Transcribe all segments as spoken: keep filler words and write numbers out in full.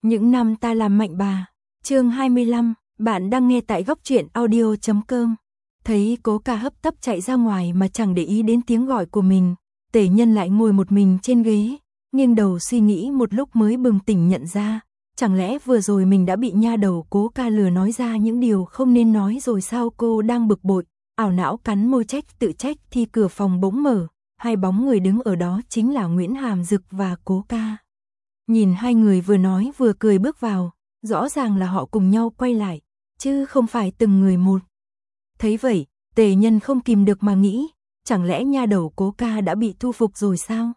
Những năm ta làm mạnh bà. Chương hai mươi lăm, bạn đang nghe tại góc truyện audio chấm com. Thấy Cố Ca hấp tấp chạy ra ngoài mà chẳng để ý đến tiếng gọi của mình, Tề Nhân lại ngồi một mình trên ghế, nghiêng đầu suy nghĩ một lúc mới bừng tỉnh nhận ra, chẳng lẽ vừa rồi mình đã bị nha đầu Cố Ca lừa nói ra những điều không nên nói rồi sao? Cô đang bực bội, ảo não cắn môi trách tự trách thì cửa phòng bỗng mở, hai bóng người đứng ở đó chính là Nguyễn Hàm Dực và Cố Ca. Nhìn hai người vừa nói vừa cười bước vào, rõ ràng là họ cùng nhau quay lại, chứ không phải từng người một. Thấy vậy, Tề Nhân không kìm được mà nghĩ, chẳng lẽ nha đầu Cố Ca đã bị thu phục rồi sao?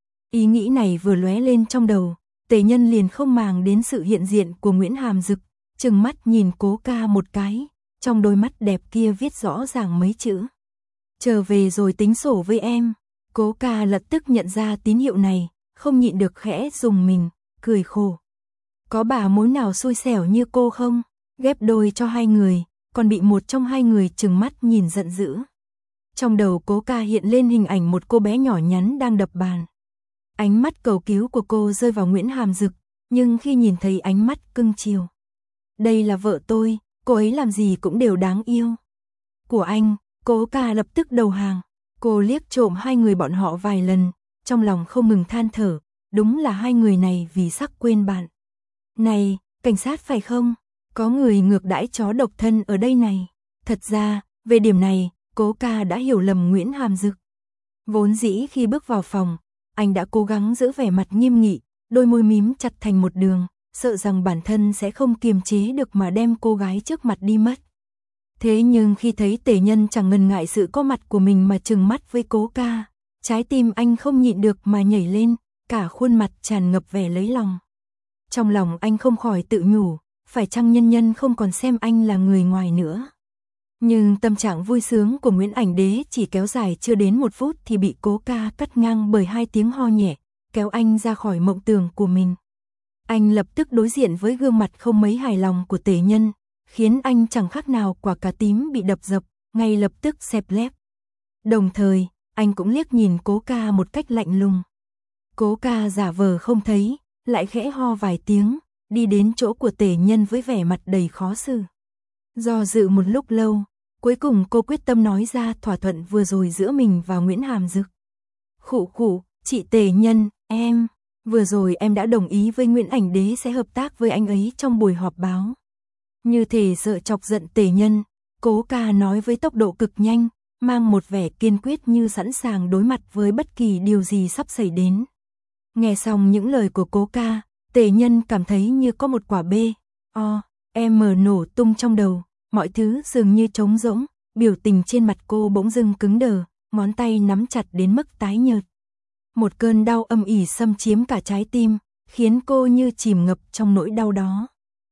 Ý nghĩ này vừa lóe lên trong đầu, Tề Nhân liền không màng đến sự hiện diện của Nguyễn Hàm Dực, trừng mắt nhìn Cố Ca một cái, trong đôi mắt đẹp kia viết rõ ràng mấy chữ: trở về rồi tính sổ với em. Cố Ca lập tức nhận ra tín hiệu này, không nhịn được khẽ rùng mình, cười khổ. Có bà mối nào xui xẻo như cô không? Ghép đôi cho hai người, còn bị một trong hai người trừng mắt nhìn giận dữ. Trong đầu Cố Ca hiện lên hình ảnh một cô bé nhỏ nhắn đang đập bàn. Ánh mắt cầu cứu của cô rơi vào Nguyễn Hàm Dực, nhưng khi nhìn thấy ánh mắt cưng chiều, đây là vợ tôi, cô ấy làm gì cũng đều đáng yêu, của anh, Cố Ca lập tức đầu hàng. Cô liếc trộm hai người bọn họ vài lần, trong lòng không ngừng than thở, đúng là hai người này vì sắc quên bạn. Này, cảnh sát phải không? Có người ngược đãi chó độc thân ở đây này. Thật ra, về điểm này, Cố Ca đã hiểu lầm Nguyễn Hàm Dực. Vốn dĩ khi bước vào phòng, anh đã cố gắng giữ vẻ mặt nghiêm nghị, đôi môi mím chặt thành một đường, sợ rằng bản thân sẽ không kiềm chế được mà đem cô gái trước mặt đi mất. Thế nhưng khi thấy Tề Nhân chẳng ngần ngại sự có mặt của mình mà trừng mắt với Cố Ca, trái tim anh không nhịn được mà nhảy lên, cả khuôn mặt tràn ngập vẻ lấy lòng. Trong lòng anh không khỏi tự nhủ, phải chăng nhân nhân không còn xem anh là người ngoài nữa. Nhưng tâm trạng vui sướng của Nguyễn Ảnh Đế chỉ kéo dài chưa đến một phút thì bị Cố Ca cắt ngang bởi hai tiếng ho nhẹ, kéo anh ra khỏi mộng tưởng của mình. Anh lập tức đối diện với gương mặt không mấy hài lòng của Tề Nhân, khiến anh chẳng khác nào quả cà tím bị đập dập, ngay lập tức xẹp lép. Đồng thời, anh cũng liếc nhìn Cố Ca một cách lạnh lùng. Cố Ca giả vờ không thấy, lại khẽ ho vài tiếng, đi đến chỗ của Tề Nhân với vẻ mặt đầy khó xử. Do dự một lúc lâu, cuối cùng cô quyết tâm nói ra thỏa thuận vừa rồi giữa mình và Nguyễn Hàm Dực. Khụ khụ, chị Tề Nhân, em, vừa rồi em đã đồng ý với Nguyễn Ảnh Đế sẽ hợp tác với anh ấy trong buổi họp báo. Như thể sợ chọc giận Tề Nhân, Cố Ca nói với tốc độ cực nhanh, mang một vẻ kiên quyết như sẵn sàng đối mặt với bất kỳ điều gì sắp xảy đến. Nghe xong những lời của Cố Ca, Tề Nhân cảm thấy như có một quả bê, o, em nổ tung trong đầu, mọi thứ dường như trống rỗng, biểu tình trên mặt cô bỗng dưng cứng đờ, ngón tay nắm chặt đến mức tái nhợt. Một cơn đau âm ỉ xâm chiếm cả trái tim, khiến cô như chìm ngập trong nỗi đau đó.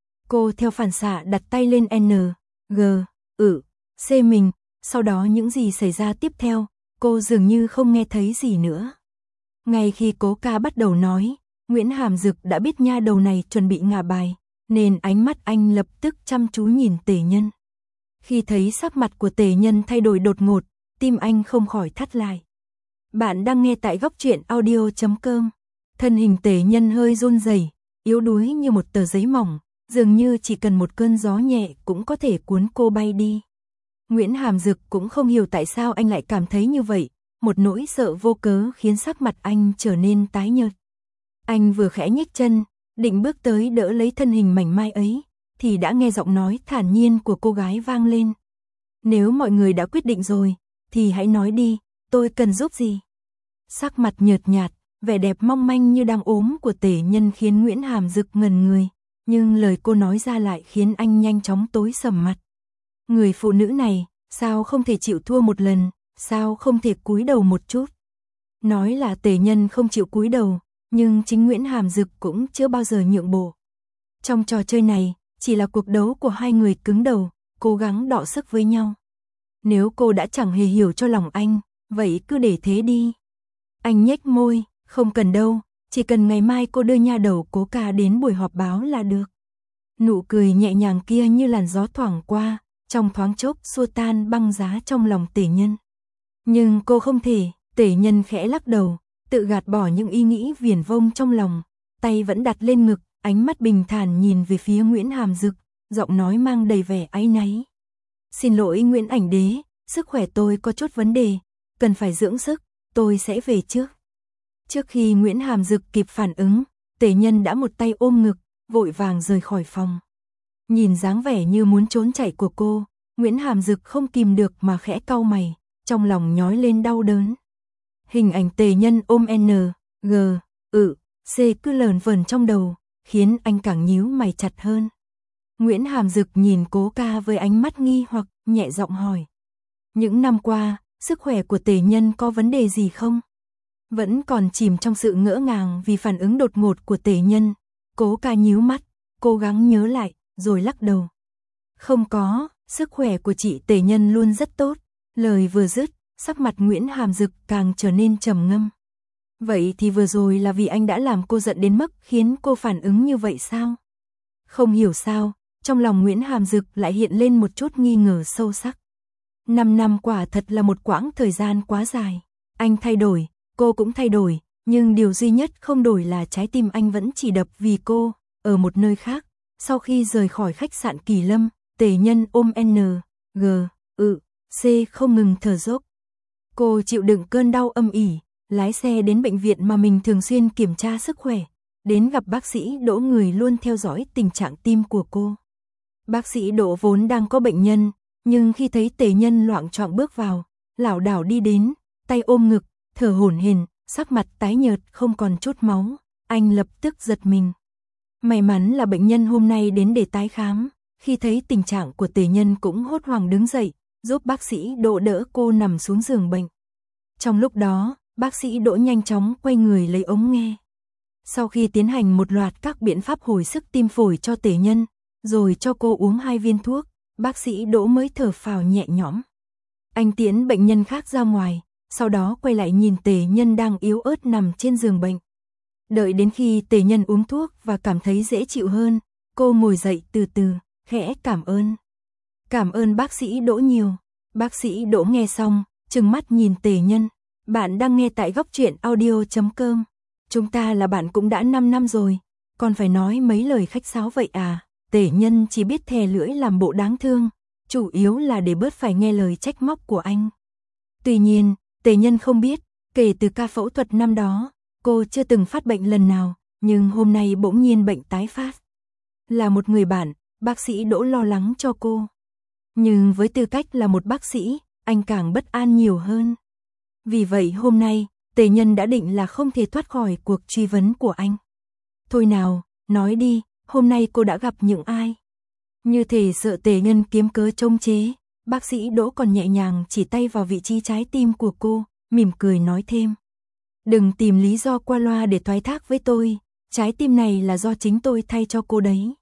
Cô theo phản xạ đặt tay lên N, G, ự, C mình, sau đó những gì xảy ra tiếp theo, cô dường như không nghe thấy gì nữa. Ngay khi Cố Ca bắt đầu nói, Nguyễn Hàm Dực đã biết nha đầu này chuẩn bị ngả bài, nên ánh mắt anh lập tức chăm chú nhìn Tề Nhân. Khi thấy sắc mặt của Tề Nhân thay đổi đột ngột, tim anh không khỏi thắt lại. Bạn đang nghe tại góc truyện audio chấm com. Thân hình Tề Nhân hơi run rẩy, yếu đuối như một tờ giấy mỏng, dường như chỉ cần một cơn gió nhẹ cũng có thể cuốn cô bay đi. Nguyễn Hàm Dực cũng không hiểu tại sao anh lại cảm thấy như vậy, một nỗi sợ vô cớ khiến sắc mặt anh trở nên tái nhợt. Anh vừa khẽ nhích chân, định bước tới đỡ lấy thân hình mảnh mai ấy, thì đã nghe giọng nói thản nhiên của cô gái vang lên. Nếu mọi người đã quyết định rồi, thì hãy nói đi, tôi cần giúp gì? Sắc mặt nhợt nhạt, vẻ đẹp mong manh như đang ốm của Tề Nhân khiến Nguyễn Hàm Dực ngẩn người, nhưng lời cô nói ra lại khiến anh nhanh chóng tối sầm mặt. Người phụ nữ này, sao không thể chịu thua một lần, sao không thể cúi đầu một chút? Nói là Tề Nhân không chịu cúi đầu, nhưng chính Nguyễn Hàm Dực cũng chưa bao giờ nhượng bộ. Trong trò chơi này, chỉ là cuộc đấu của hai người cứng đầu, cố gắng đọ sức với nhau. Nếu cô đã chẳng hề hiểu cho lòng anh, vậy cứ để thế đi. Anh nhếch môi, không cần đâu, chỉ cần ngày mai cô đưa nha đầu Cố Ca đến buổi họp báo là được. Nụ cười nhẹ nhàng kia như làn gió thoảng qua, trong thoáng chốc xua tan băng giá trong lòng Tề Nhân. Nhưng cô không thể, Tề Nhân khẽ lắc đầu, tự gạt bỏ những ý nghĩ viển vông trong lòng, tay vẫn đặt lên ngực, ánh mắt bình thản nhìn về phía Nguyễn Hàm Dực, giọng nói mang đầy vẻ áy náy. Xin lỗi Nguyễn ảnh đế, sức khỏe tôi có chút vấn đề, cần phải dưỡng sức, tôi sẽ về trước. Trước khi Nguyễn Hàm Dực kịp phản ứng, Tề Nhân đã một tay ôm ngực, vội vàng rời khỏi phòng. Nhìn dáng vẻ như muốn trốn chạy của cô, Nguyễn Hàm Dực không kìm được mà khẽ cau mày, trong lòng nhói lên đau đớn. Hình ảnh Tề Nhân ôm N, G, ự, C cứ lờn vờn trong đầu, khiến anh càng nhíu mày chặt hơn. Nguyễn Hàm Dực nhìn Cố Ca với ánh mắt nghi hoặc, nhẹ giọng hỏi. Những năm qua, sức khỏe của Tề Nhân có vấn đề gì không? Vẫn còn chìm trong sự ngỡ ngàng vì phản ứng đột ngột của Tề Nhân, Cố Ca nhíu mắt, cố gắng nhớ lại, rồi lắc đầu. Không có, sức khỏe của chị Tề Nhân luôn rất tốt. Lời vừa dứt, sắc mặt Nguyễn Hàm Dực càng trở nên trầm ngâm. Vậy thì vừa rồi là vì anh đã làm cô giận đến mức khiến cô phản ứng như vậy sao? Không hiểu sao, trong lòng Nguyễn Hàm Dực lại hiện lên một chút nghi ngờ sâu sắc. Năm năm quả thật là một quãng thời gian quá dài. Anh thay đổi, cô cũng thay đổi, nhưng điều duy nhất không đổi là trái tim anh vẫn chỉ đập vì cô. Ở một nơi khác, sau khi rời khỏi khách sạn Kỳ Lâm, Tề Nhân ôm N, G, ự, C không ngừng thở dốc. Cô chịu đựng cơn đau âm ỉ, lái xe đến bệnh viện mà mình thường xuyên kiểm tra sức khỏe, đến gặp bác sĩ Đỗ người luôn theo dõi tình trạng tim của cô. Bác sĩ Đỗ vốn đang có bệnh nhân, nhưng khi thấy Tề Nhân loạng choạng bước vào, lảo đảo đi đến, tay ôm ngực, thở hổn hển, sắc mặt tái nhợt không còn chút máu, anh lập tức giật mình. May mắn là bệnh nhân hôm nay đến để tái khám, khi thấy tình trạng của Tề Nhân cũng hốt hoảng đứng dậy, giúp bác sĩ Đỗ đỡ cô nằm xuống giường bệnh. Trong lúc đó, bác sĩ Đỗ nhanh chóng quay người lấy ống nghe. Sau khi tiến hành một loạt các biện pháp hồi sức tim phổi cho Tề Nhân, rồi cho cô uống hai viên thuốc, bác sĩ Đỗ mới thở phào nhẹ nhõm. Anh tiễn bệnh nhân khác ra ngoài, sau đó quay lại nhìn Tề Nhân đang yếu ớt nằm trên giường bệnh. Đợi đến khi Tề Nhân uống thuốc và cảm thấy dễ chịu hơn, cô ngồi dậy từ từ, khẽ cảm ơn. Cảm ơn bác sĩ Đỗ nhiều. Bác sĩ Đỗ nghe xong, trừng mắt nhìn Tề Nhân. Bạn đang nghe tại góc truyện audio chấm com. Chúng ta là bạn cũng đã năm năm rồi, còn phải nói mấy lời khách sáo vậy à? Tề Nhân chỉ biết thè lưỡi làm bộ đáng thương, chủ yếu là để bớt phải nghe lời trách móc của anh. Tuy nhiên, Tề Nhân không biết, kể từ ca phẫu thuật năm đó, cô chưa từng phát bệnh lần nào, nhưng hôm nay bỗng nhiên bệnh tái phát. Là một người bạn, bác sĩ Đỗ lo lắng cho cô. Nhưng với tư cách là một bác sĩ, anh càng bất an nhiều hơn. Vì vậy hôm nay, Tề Nhân đã định là không thể thoát khỏi cuộc truy vấn của anh. Thôi nào, nói đi, hôm nay cô đã gặp những ai? Như thể sợ Tề Nhân kiếm cớ chống chế, bác sĩ Đỗ còn nhẹ nhàng chỉ tay vào vị trí trái tim của cô, mỉm cười nói thêm. Đừng tìm lý do qua loa để thoái thác với tôi, trái tim này là do chính tôi thay cho cô đấy.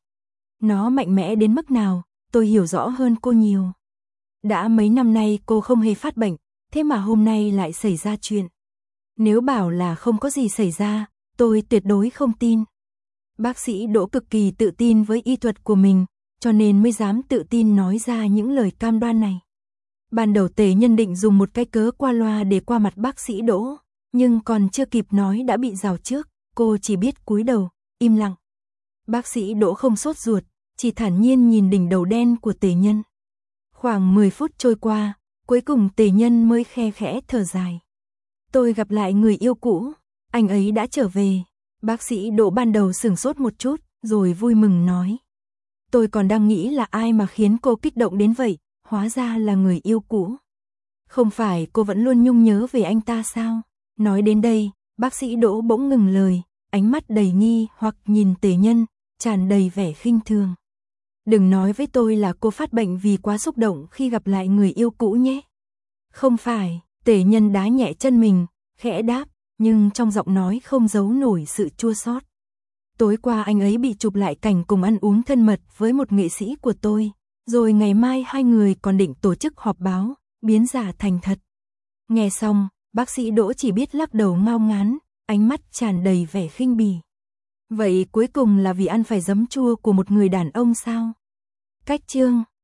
Nó mạnh mẽ đến mức nào, tôi hiểu rõ hơn cô nhiều. Đã mấy năm nay cô không hề phát bệnh, thế mà hôm nay lại xảy ra chuyện. Nếu bảo là không có gì xảy ra, tôi tuyệt đối không tin. Bác sĩ Đỗ cực kỳ tự tin với y thuật của mình, cho nên mới dám tự tin nói ra những lời cam đoan này. Ban đầu Tề Nhân định dùng một cái cớ qua loa để qua mặt bác sĩ Đỗ, nhưng còn chưa kịp nói đã bị rào trước, cô chỉ biết cúi đầu, im lặng. Bác sĩ Đỗ không sốt ruột, chỉ thản nhiên nhìn đỉnh đầu đen của Tề Nhân. Khoảng mười phút trôi qua, cuối cùng Tề Nhân mới khe khẽ thở dài. Tôi gặp lại người yêu cũ, anh ấy đã trở về. Bác sĩ Đỗ ban đầu sửng sốt một chút, rồi vui mừng nói. Tôi còn đang nghĩ là ai mà khiến cô kích động đến vậy, hóa ra là người yêu cũ. Không phải cô vẫn luôn nhung nhớ về anh ta sao? Nói đến đây, bác sĩ Đỗ bỗng ngừng lời, ánh mắt đầy nghi hoặc nhìn Tề Nhân, tràn đầy vẻ khinh thường. Đừng nói với tôi là cô phát bệnh vì quá xúc động khi gặp lại người yêu cũ nhé. Không phải, Tề Nhân đá nhẹ chân mình, khẽ đáp, nhưng trong giọng nói không giấu nổi sự chua xót. Tối qua anh ấy bị chụp lại cảnh cùng ăn uống thân mật với một nghệ sĩ của tôi, rồi ngày mai hai người còn định tổ chức họp báo, biến giả thành thật. Nghe xong, bác sĩ Đỗ chỉ biết lắc đầu ngao ngán, ánh mắt tràn đầy vẻ khinh bỉ. Vậy cuối cùng là vì ăn phải giấm chua của một người đàn ông sao? Cách chương